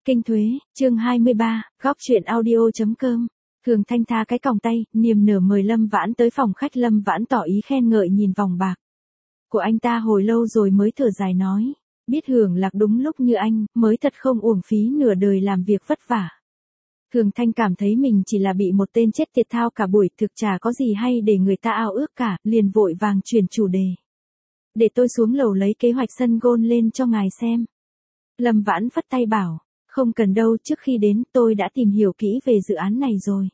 Kinh Thuế, chương 23, góc truyện audio.com. Thường Thanh tha cái còng tay, niềm nở mời Lâm Vãn tới phòng khách. Lâm Vãn tỏ ý khen ngợi nhìn vòng bạc của anh ta hồi lâu rồi mới thở dài nói, biết hưởng lạc đúng lúc như anh, mới thật không uổng phí nửa đời làm việc vất vả. Thường Thanh cảm thấy mình chỉ là bị một tên chết tiệt thao cả buổi, thực chả có gì hay để người ta ao ước cả, liền vội vàng chuyển chủ đề. Để tôi xuống lầu lấy kế hoạch sân golf lên cho ngài xem. Lâm Vãn phất tay bảo, không cần đâu, trước khi đến tôi đã tìm hiểu kỹ về dự án này rồi.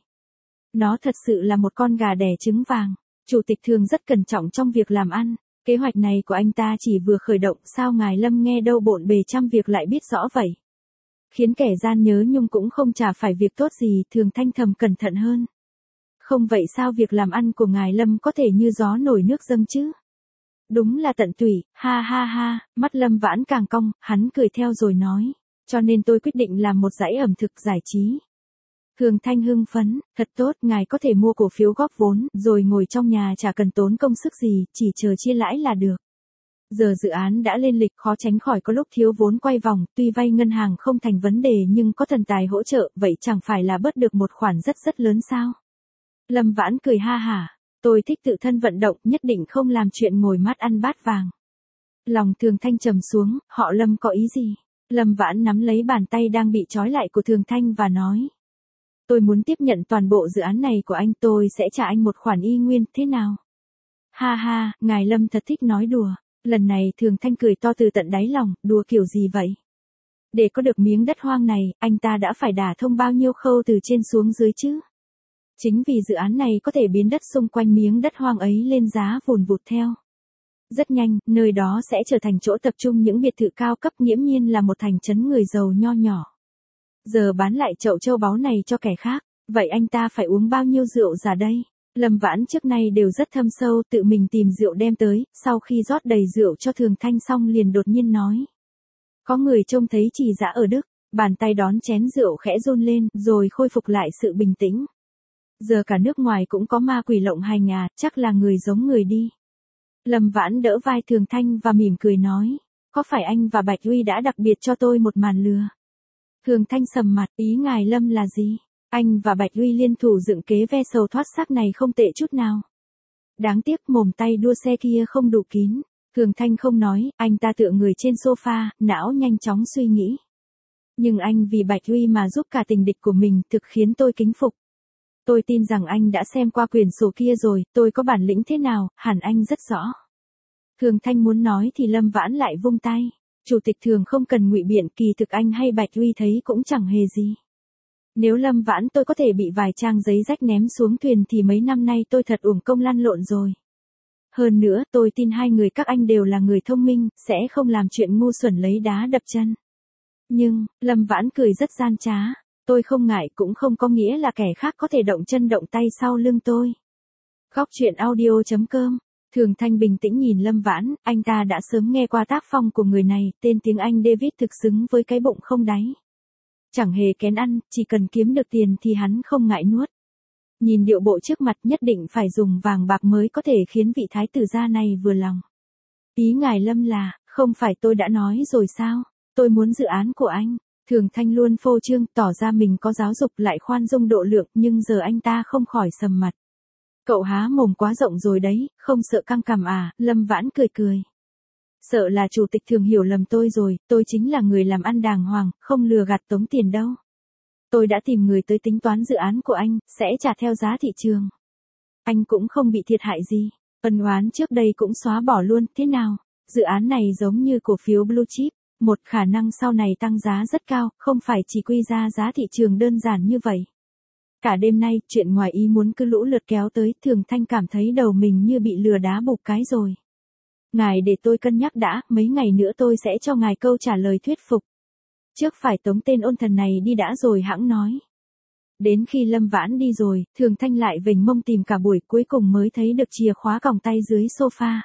Nó thật sự là một con gà đẻ trứng vàng. Chủ tịch Thường rất cẩn trọng trong việc làm ăn. Kế hoạch này của anh ta chỉ vừa khởi động, sao ngài Lâm nghe đâu bộn bề trăm việc lại biết rõ vậy. Khiến kẻ gian nhớ nhung cũng không chả phải việc tốt gì. Thường Thanh thầm cẩn thận hơn. Không vậy sao việc làm ăn của ngài Lâm có thể như gió nổi nước dâng chứ? Đúng là tận tụy, ha ha ha. Mắt Lâm Vãn càng cong, hắn cười theo rồi nói. Cho nên tôi quyết định làm một dãy ẩm thực giải trí. Thường Thanh hưng phấn, thật tốt, ngài có thể mua cổ phiếu góp vốn, rồi ngồi trong nhà chả cần tốn công sức gì, chỉ chờ chia lãi là được. Giờ dự án đã lên lịch, khó tránh khỏi có lúc thiếu vốn quay vòng, tuy vay ngân hàng không thành vấn đề nhưng có thần tài hỗ trợ, vậy chẳng phải là bớt được một khoản rất rất lớn sao? Lâm Vãn cười ha hả, tôi thích tự thân vận động, nhất định không làm chuyện ngồi mắt ăn bát vàng. Lòng Thường Thanh trầm xuống, họ Lâm có ý gì? Lâm Vãn nắm lấy bàn tay đang bị trói lại của Thường Thanh và nói. Tôi muốn tiếp nhận toàn bộ dự án này của anh, tôi sẽ trả anh một khoản y nguyên, thế nào? Ha ha, ngài Lâm thật thích nói đùa. Lần này Thường Thanh cười to từ tận đáy lòng, đùa kiểu gì vậy? Để có được miếng đất hoang này, anh ta đã phải đả thông bao nhiêu khâu từ trên xuống dưới chứ? Chính vì dự án này có thể biến đất xung quanh miếng đất hoang ấy lên giá vùn vụt theo. Rất nhanh, nơi đó sẽ trở thành chỗ tập trung những biệt thự cao cấp, nghiễm nhiên là một thành trấn người giàu nho nhỏ. Giờ bán lại chậu châu báu này cho kẻ khác, vậy anh ta phải uống bao nhiêu rượu giả đây? Lâm Vãn trước nay đều rất thâm sâu, tự mình tìm rượu đem tới, sau khi rót đầy rượu cho Thường Thanh xong liền đột nhiên nói. Có người trông thấy trì dã ở Đức, bàn tay đón chén rượu khẽ run lên, rồi khôi phục lại sự bình tĩnh. Giờ cả nước ngoài cũng có ma quỷ lộng hành à, chắc là người giống người đi. Lâm Vãn đỡ vai Thường Thanh và mỉm cười nói, có phải anh và Bạch Uy đã đặc biệt cho tôi một màn lừa? Thường Thanh sầm mặt, ý ngài Lâm là gì? Anh và Bạch Uy liên thủ dựng kế ve sầu thoát xác này không tệ chút nào. Đáng tiếc mồm tay đua xe kia không đủ kín. Thường Thanh không nói, anh ta tựa người trên sofa, não nhanh chóng suy nghĩ. Nhưng anh vì Bạch Uy mà giúp cả tình địch của mình, thực khiến tôi kính phục. Tôi tin rằng anh đã xem qua quyển sổ kia rồi, tôi có bản lĩnh thế nào, hẳn anh rất rõ. Thường Thanh muốn nói thì Lâm Vãn lại vung tay. Chủ tịch Thường không cần ngụy biện, kỳ thực anh hay Bạch Uy thấy cũng chẳng hề gì. Nếu Lâm Vãn tôi có thể bị vài trang giấy rách ném xuống thuyền thì mấy năm nay tôi thật uổng công lăn lộn rồi. Hơn nữa, tôi tin hai người các anh đều là người thông minh, sẽ không làm chuyện ngu xuẩn lấy đá đập chân. Nhưng, Lâm Vãn cười rất gian trá. Tôi không ngại cũng không có nghĩa là kẻ khác có thể động chân động tay sau lưng tôi. Góc truyện audio.com. Thường Thanh bình tĩnh nhìn Lâm Vãn, anh ta đã sớm nghe qua tác phong của người này, tên tiếng Anh David thực xứng với cái bụng không đáy. Chẳng hề kén ăn, chỉ cần kiếm được tiền thì hắn không ngại nuốt. Nhìn điệu bộ trước mặt nhất định phải dùng vàng bạc mới có thể khiến vị thái tử gia này vừa lòng. Ý ngài Lâm là, không phải tôi đã nói rồi sao, tôi muốn dự án của anh. Thường Thanh luôn phô trương, tỏ ra mình có giáo dục lại khoan dung độ lượng, nhưng giờ anh ta không khỏi sầm mặt. Cậu há mồm quá rộng rồi đấy, không sợ căng cằm à? Lâm Vãn cười cười. Sợ là chủ tịch Thường hiểu lầm tôi rồi, tôi chính là người làm ăn đàng hoàng, không lừa gạt tống tiền đâu. Tôi đã tìm người tới tính toán dự án của anh, sẽ trả theo giá thị trường. Anh cũng không bị thiệt hại gì, ân oán trước đây cũng xóa bỏ luôn, thế nào? Dự án này giống như cổ phiếu blue chip, một khả năng sau này tăng giá rất cao, không phải chỉ quy ra giá thị trường đơn giản như vậy. Cả đêm nay, chuyện ngoài ý muốn cứ lũ lượt kéo tới, Thường Thanh cảm thấy đầu mình như bị lừa đá bục cái rồi. Ngài để tôi cân nhắc đã, mấy ngày nữa tôi sẽ cho ngài câu trả lời thuyết phục. Trước phải tống tên ôn thần này đi đã rồi hãng nói. Đến khi Lâm Vãn đi rồi, Thường Thanh lại vểnh mông tìm cả buổi, cuối cùng mới thấy được chìa khóa còng tay dưới sofa.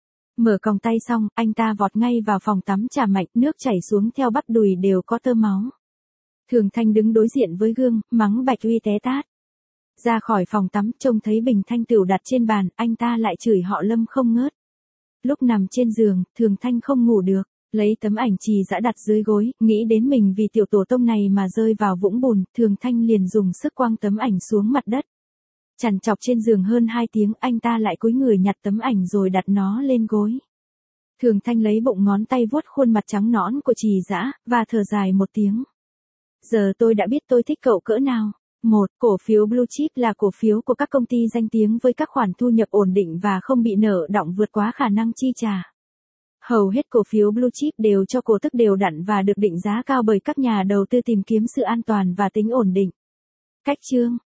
Mở còng tay xong, anh ta vọt ngay vào phòng tắm chà mạnh, nước chảy xuống theo bắp đùi đều có tơ máu. Thường Thanh đứng đối diện với gương, mắng Bạch Uy té tát. Ra khỏi phòng tắm, trông thấy bình thanh tửu đặt trên bàn, anh ta lại chửi họ Lâm không ngớt. Lúc nằm trên giường, Thường Thanh không ngủ được. Lấy tấm ảnh Trì Dã đặt dưới gối, nghĩ đến mình vì tiểu tổ tông này mà rơi vào vũng bùn, Thường Thanh liền dùng sức quăng tấm ảnh xuống mặt đất. Chằn chọc trên giường hơn 2 tiếng, anh ta lại cúi người nhặt tấm ảnh rồi đặt nó lên gối. Thường Thanh lấy bụng ngón tay vuốt khuôn mặt trắng nõn của Trì Dã, và thở dài một tiếng. Giờ tôi đã biết tôi thích cậu cỡ nào. 1. Cổ phiếu Blue Chip là cổ phiếu của các công ty danh tiếng với các khoản thu nhập ổn định và không bị nợ đọng vượt quá khả năng chi trả. Hầu hết cổ phiếu Blue Chip đều cho cổ tức đều đặn và được định giá cao bởi các nhà đầu tư tìm kiếm sự an toàn và tính ổn định. Cách chương